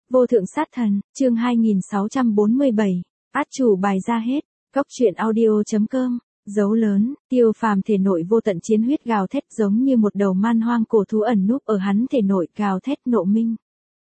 Vô thượng sát thần, chương 2647, át chủ bài ra hết, góc truyện audio.com, dấu lớn, Tiêu Phàm thể nội vô tận chiến huyết gào thét giống như một đầu man hoang cổ thú ẩn núp ở hắn thể nội gào thét nộ minh.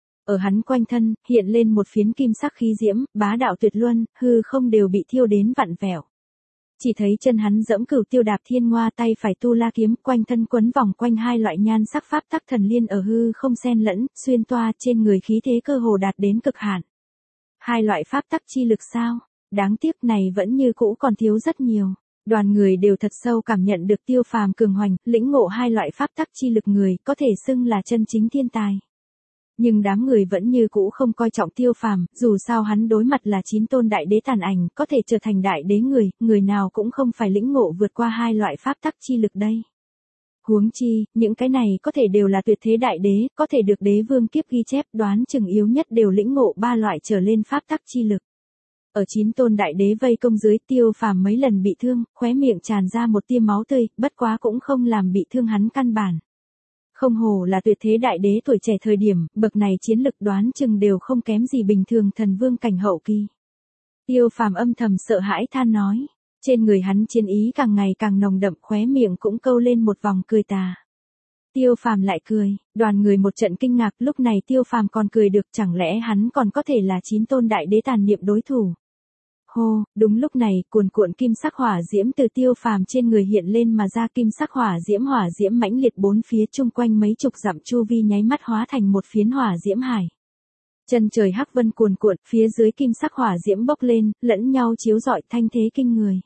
Ở hắn quanh thân, hiện lên một phiến kim sắc khí diễm, bá đạo tuyệt luân, hư không đều bị thiêu đến vặn vẹo. Chỉ thấy chân hắn giẫm Cửu Tiêu Đạp Thiên Ngoa, tay phải tu la kiếm, quanh thân quấn vòng quanh hai loại nhan sắc pháp tắc thần liên ở hư không xen lẫn, xuyên toa, trên người khí thế cơ hồ đạt đến cực hạn. Hai loại pháp tắc chi lực sao? Đáng tiếc này vẫn như cũ còn thiếu rất nhiều. Đoàn người đều thật sâu cảm nhận được Tiêu Phàm cường hoành, lĩnh ngộ hai loại pháp tắc chi lực người, có thể xưng là chân chính thiên tài. Nhưng đám người vẫn như cũ không coi trọng Tiêu Phàm, dù sao hắn đối mặt là 9 tôn đại đế tàn ảnh, có thể trở thành đại đế người nào cũng không phải lĩnh ngộ vượt qua hai loại pháp tắc chi lực đây. Huống chi, những cái này có thể đều là tuyệt thế đại đế, có thể được đế vương kiếp ghi chép, đoán chừng yếu nhất đều lĩnh ngộ ba loại trở lên pháp tắc chi lực. Ở 9 tôn đại đế vây công dưới, Tiêu Phàm mấy lần bị thương, khóe miệng tràn ra một tia máu tươi, bất quá cũng không làm bị thương hắn căn bản. Không hổ là tuyệt thế đại đế tuổi trẻ thời điểm, bậc này chiến lực đoán chừng đều không kém gì bình thường thần vương cảnh hậu kỳ. Tiêu Phàm âm thầm sợ hãi than nói, trên người hắn chiến ý càng ngày càng nồng đậm, khóe miệng cũng câu lên một vòng cười tà. Tiêu Phàm lại cười, đoàn người một trận kinh ngạc, lúc này Tiêu Phàm còn cười được, chẳng lẽ hắn còn có thể là 9 tôn đại đế tàn niệm đối thủ. Hô, đúng lúc này, cuồn cuộn kim sắc hỏa diễm từ Tiêu Phàm trên người hiện lên mà ra, kim sắc hỏa diễm mãnh liệt bốn phía chung quanh mấy chục dặm chu vi nháy mắt hóa thành một phiến hỏa diễm hải. Chân trời hắc vân cuồn cuộn, phía dưới kim sắc hỏa diễm bốc lên, lẫn nhau chiếu rọi, thanh thế kinh người.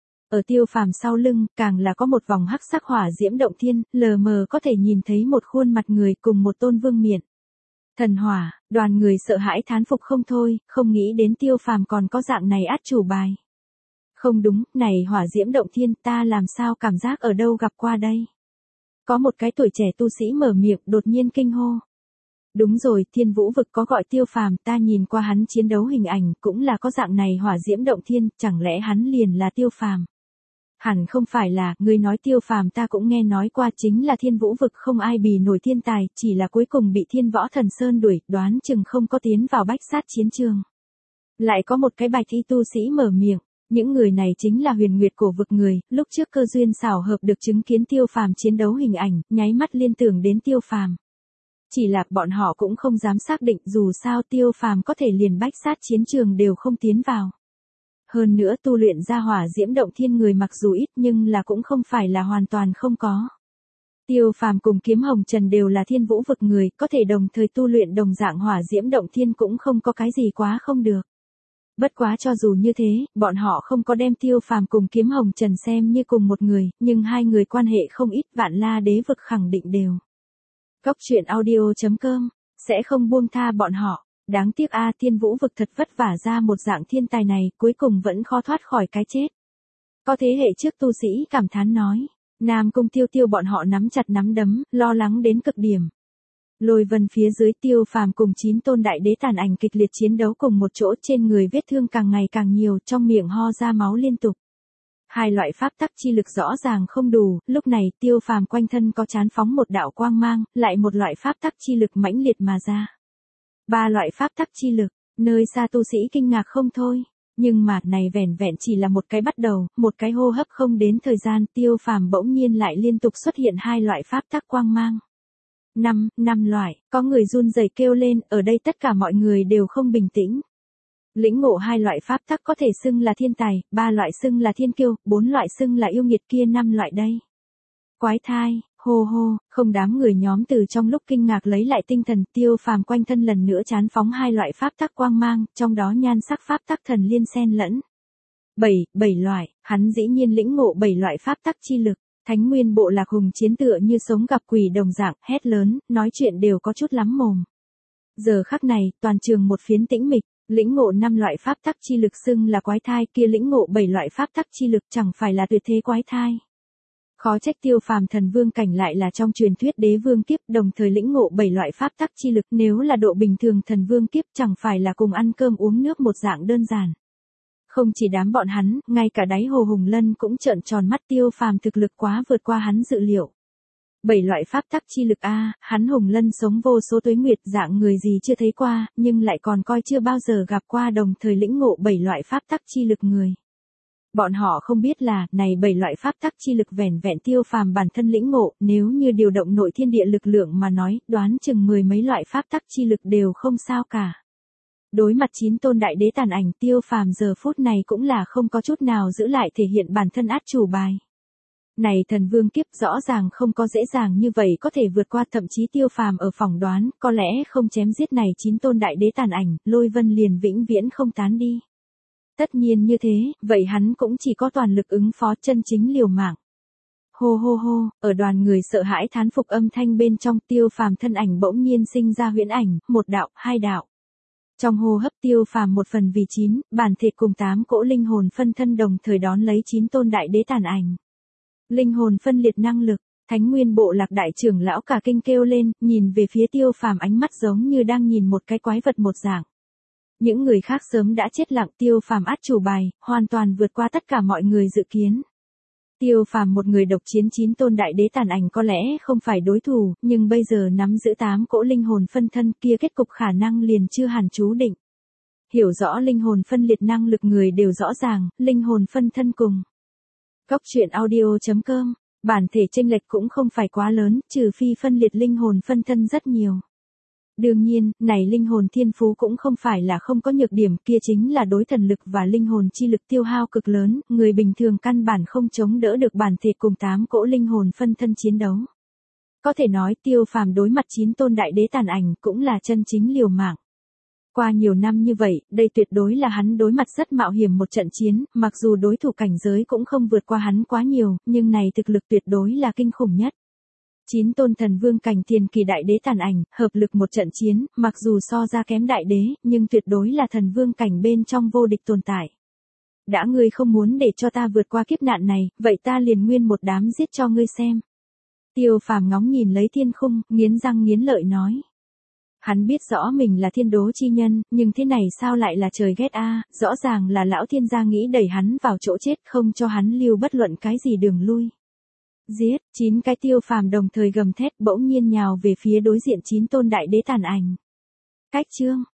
Ở Tiêu Phàm sau lưng, càng là có một vòng hắc sắc hỏa diễm động thiên, lờ mờ có thể nhìn thấy một khuôn mặt người cùng một tôn vương miện. Thần hỏa, đoàn người sợ hãi thán phục không thôi, không nghĩ đến Tiêu Phàm còn có dạng này át chủ bài. Không đúng, này hỏa diễm động thiên, ta làm sao cảm giác ở đâu gặp qua đây? Có một cái tuổi trẻ tu sĩ mở miệng, đột nhiên kinh hô. Đúng rồi, Thiên Vũ vực có gọi Tiêu Phàm, ta nhìn qua hắn chiến đấu hình ảnh, cũng là có dạng này hỏa diễm động thiên, chẳng lẽ hắn liền là Tiêu Phàm? Hẳn không phải là, ngươi nói Tiêu Phàm ta cũng nghe nói qua, chính là Thiên Vũ vực không ai bì nổi thiên tài, chỉ là cuối cùng bị Thiên Võ Thần Sơn đuổi, đoán chừng không có tiến vào bách sát chiến trường. Lại có một cái bạch y tu sĩ mở miệng, những người này chính là Huyền Nguyệt cổ vực người, lúc trước cơ duyên xảo hợp được chứng kiến Tiêu Phàm chiến đấu hình ảnh, nháy mắt liên tưởng đến Tiêu Phàm. Chỉ là bọn họ cũng không dám xác định, dù sao Tiêu Phàm có thể liền bách sát chiến trường đều không tiến vào. Hơn nữa tu luyện ra hỏa diễm động thiên người mặc dù ít nhưng là cũng không phải là hoàn toàn không có. Tiêu Phàm cùng Kiếm Hồng Trần đều là Thiên Vũ vực người, có thể đồng thời tu luyện đồng dạng hỏa diễm động thiên cũng không có cái gì quá không được. Bất quá cho dù như thế, bọn họ không có đem Tiêu Phàm cùng Kiếm Hồng Trần xem như cùng một người, nhưng hai người quan hệ không ít, Vạn La đế vực khẳng định đều. Góc truyện audio.com, sẽ không buông tha bọn họ. Đáng tiếc a, Thiên Vũ vực thật vất vả ra một dạng thiên tài này, cuối cùng vẫn khó thoát khỏi cái chết. Có thế hệ trước tu sĩ cảm thán nói, Nam Cung Tiêu Tiêu bọn họ nắm chặt nắm đấm, lo lắng đến cực điểm. Lôi vân phía dưới, Tiêu Phàm cùng 9 tôn đại đế tàn ảnh kịch liệt chiến đấu cùng một chỗ, trên người vết thương càng ngày càng nhiều, trong miệng ho ra máu liên tục. Hai loại pháp tắc chi lực rõ ràng không đủ, lúc này Tiêu Phàm quanh thân có chán phóng một đạo quang mang, lại một loại pháp tắc chi lực mãnh liệt mà ra. Ba loại pháp tắc chi lực, nơi xa tu sĩ kinh ngạc không thôi, nhưng mà này vẻn vẹn chỉ là một cái bắt đầu, một cái hô hấp không đến thời gian, Tiêu Phàm bỗng nhiên lại liên tục xuất hiện hai loại pháp tắc quang mang. Năm loại, có người run rẩy kêu lên, ở đây tất cả mọi người đều không bình tĩnh. Lĩnh ngộ hai loại pháp tắc có thể xưng là thiên tài, ba loại xưng là thiên kiêu, 4 loại xưng là yêu nghiệt, kia 5 loại đây. Quái thai, hô hô, không, đám người nhóm từ trong lúc kinh ngạc lấy lại tinh thần, Tiêu Phàm quanh thân lần nữa chán phóng hai loại pháp tắc quang mang, trong đó nhan sắc pháp tắc thần liên xen lẫn. 7 loại, hắn dĩ nhiên lĩnh ngộ 7 loại pháp tắc chi lực, Thánh Nguyên bộ lạc hùng chiến tựa như sống gặp quỷ đồng dạng, hét lớn, nói chuyện đều có chút lắm mồm. Giờ khắc này, toàn trường một phiến tĩnh mịch, lĩnh ngộ 5 loại pháp tắc chi lực xưng là quái thai, kia lĩnh ngộ 7 loại pháp tắc chi lực chẳng phải là tuyệt thế quái thai. Khó trách Tiêu Phàm thần vương cảnh lại là trong truyền thuyết đế vương kiếp, đồng thời lĩnh ngộ 7 loại pháp tắc chi lực, nếu là độ bình thường thần vương kiếp chẳng phải là cùng ăn cơm uống nước một dạng đơn giản. Không chỉ đám bọn hắn, ngay cả đáy Hồ Hùng Lân cũng trợn tròn mắt, Tiêu Phàm thực lực quá vượt qua hắn dự liệu. 7 loại pháp tắc chi lực a, hắn Hùng Lân sống vô số tuế nguyệt, dạng người gì chưa thấy qua, nhưng lại còn coi chưa bao giờ gặp qua đồng thời lĩnh ngộ 7 loại pháp tắc chi lực người. Bọn họ không biết là, này 7 loại pháp tắc chi lực vẻn vẹn Tiêu Phàm bản thân lĩnh ngộ, nếu như điều động nội thiên địa lực lượng mà nói, đoán chừng 10 mấy loại pháp tắc chi lực đều không sao cả. Đối mặt 9 tôn đại đế tàn ảnh, Tiêu Phàm giờ phút này cũng là không có chút nào giữ lại thể hiện bản thân át chủ bài. Này thần vương kiếp rõ ràng không có dễ dàng như vậy có thể vượt qua, thậm chí Tiêu Phàm ở phỏng đoán, có lẽ không chém giết này 9 tôn đại đế tàn ảnh, Lôi Vân liền vĩnh viễn không tán đi. Tất nhiên như thế, vậy hắn cũng chỉ có toàn lực ứng phó, chân chính liều mạng. Hô hô hô, ở đoàn người sợ hãi thán phục âm thanh bên trong, Tiêu Phàm thân ảnh bỗng nhiên sinh ra huyễn ảnh, một đạo, hai đạo. Trong hô hấp Tiêu Phàm 1/9, bản thể cùng 8 cỗ linh hồn phân thân đồng thời đón lấy 9 tôn đại đế tàn ảnh. Linh hồn phân liệt năng lực, Thánh Nguyên Bộ Lạc đại trưởng lão cả kinh kêu lên, nhìn về phía Tiêu Phàm ánh mắt giống như đang nhìn một cái quái vật một dạng. Những người khác sớm đã chết lặng, Tiêu Phàm át chủ bài, hoàn toàn vượt qua tất cả mọi người dự kiến. Tiêu Phàm một người độc chiến 9 tôn đại đế tàn ảnh có lẽ không phải đối thủ, nhưng bây giờ nắm giữ 8 cỗ linh hồn phân thân kia, kết cục khả năng liền chưa hẳn chú định. Hiểu rõ linh hồn phân liệt năng lực người đều rõ ràng, linh hồn phân thân cùng. Góc truyện audio.com, bản thể chênh lệch cũng không phải quá lớn, trừ phi phân liệt linh hồn phân thân rất nhiều. Đương nhiên, này linh hồn thiên phú cũng không phải là không có nhược điểm, kia chính là đối thần lực và linh hồn chi lực tiêu hao cực lớn, người bình thường căn bản không chống đỡ được bản thể cùng 8 cỗ linh hồn phân thân chiến đấu. Có thể nói Tiêu Phàm đối mặt 9 tôn đại đế tàn ảnh cũng là chân chính liều mạng. Qua nhiều năm như vậy, đây tuyệt đối là hắn đối mặt rất mạo hiểm một trận chiến, mặc dù đối thủ cảnh giới cũng không vượt qua hắn quá nhiều, nhưng này thực lực tuyệt đối là kinh khủng nhất. 9 tôn thần vương cảnh tiền kỳ đại đế tàn ảnh, hợp lực một trận chiến, mặc dù so ra kém đại đế, nhưng tuyệt đối là thần vương cảnh bên trong vô địch tồn tại. Đã ngươi không muốn để cho ta vượt qua kiếp nạn này, vậy ta liền nguyên một đám giết cho ngươi xem. Tiêu Phàm ngóng nhìn lấy thiên khung, nghiến răng nghiến lợi nói. Hắn biết rõ mình là thiên đố chi nhân, nhưng thế này sao lại là trời ghét a, rõ ràng là lão thiên gia nghĩ đẩy hắn vào chỗ chết, không cho hắn lưu bất luận cái gì đường lui. Giết, 9 cái Tiêu Phàm đồng thời gầm thét, bỗng nhiên nhào về phía đối diện 9 tôn đại đế tàn ảnh. Cách chương